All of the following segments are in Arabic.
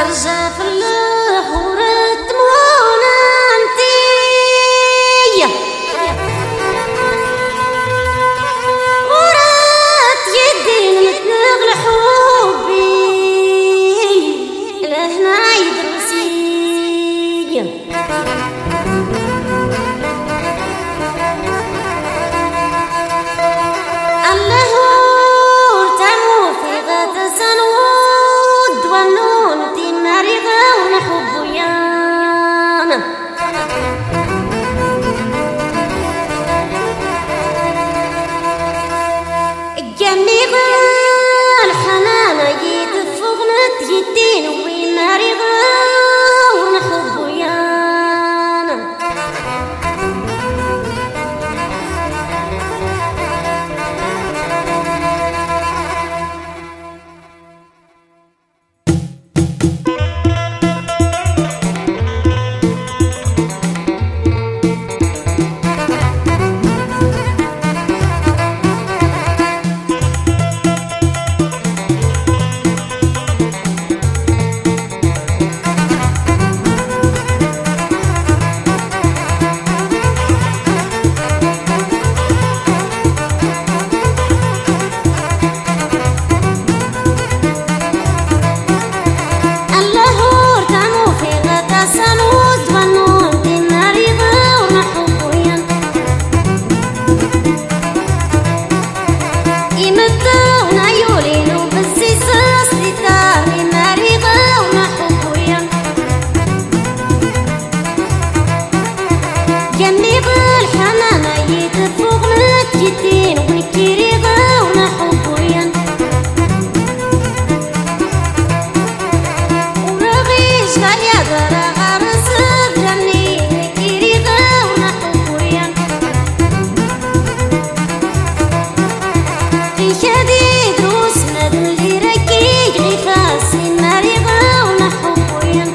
رجع في اللهور الدمونا انتي ورات يدين متنغل حبي لهنا يدرسي اللهور تعمو في غد سنود والنون دي مريضة ونحبو يانا جميغة الحنانة يتفغنت يدين وين مريضة ونحبو يانا جميغ الحنانة يتفغنت جدين ونكيريغة ونحبو ين ورغيش غاليا درا غرسب جني نكيريغة ونحبو ين في شديد روس ندن اللي ركيج غفاسي مريغة ونحبو ين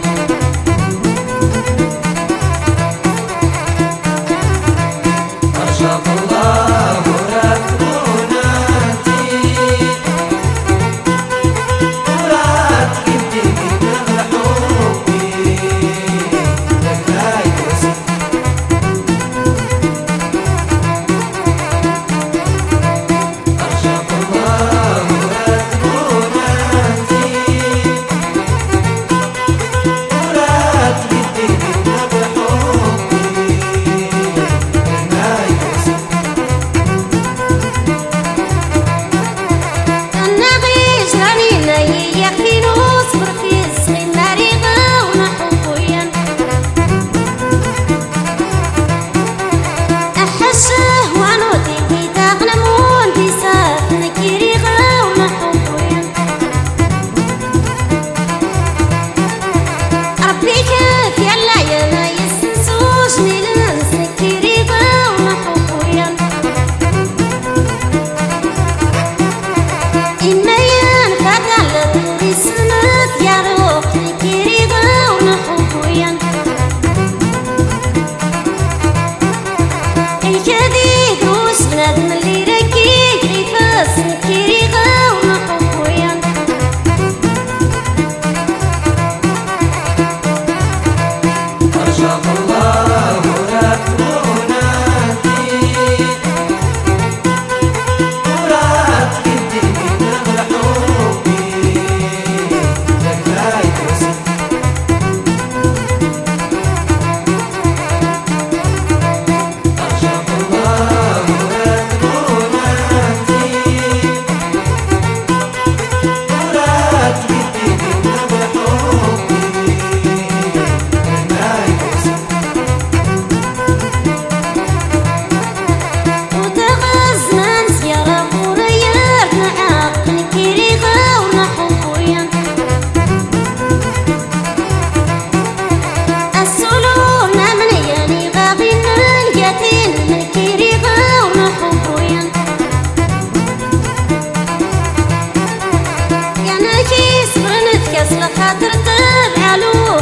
خاطر تبع له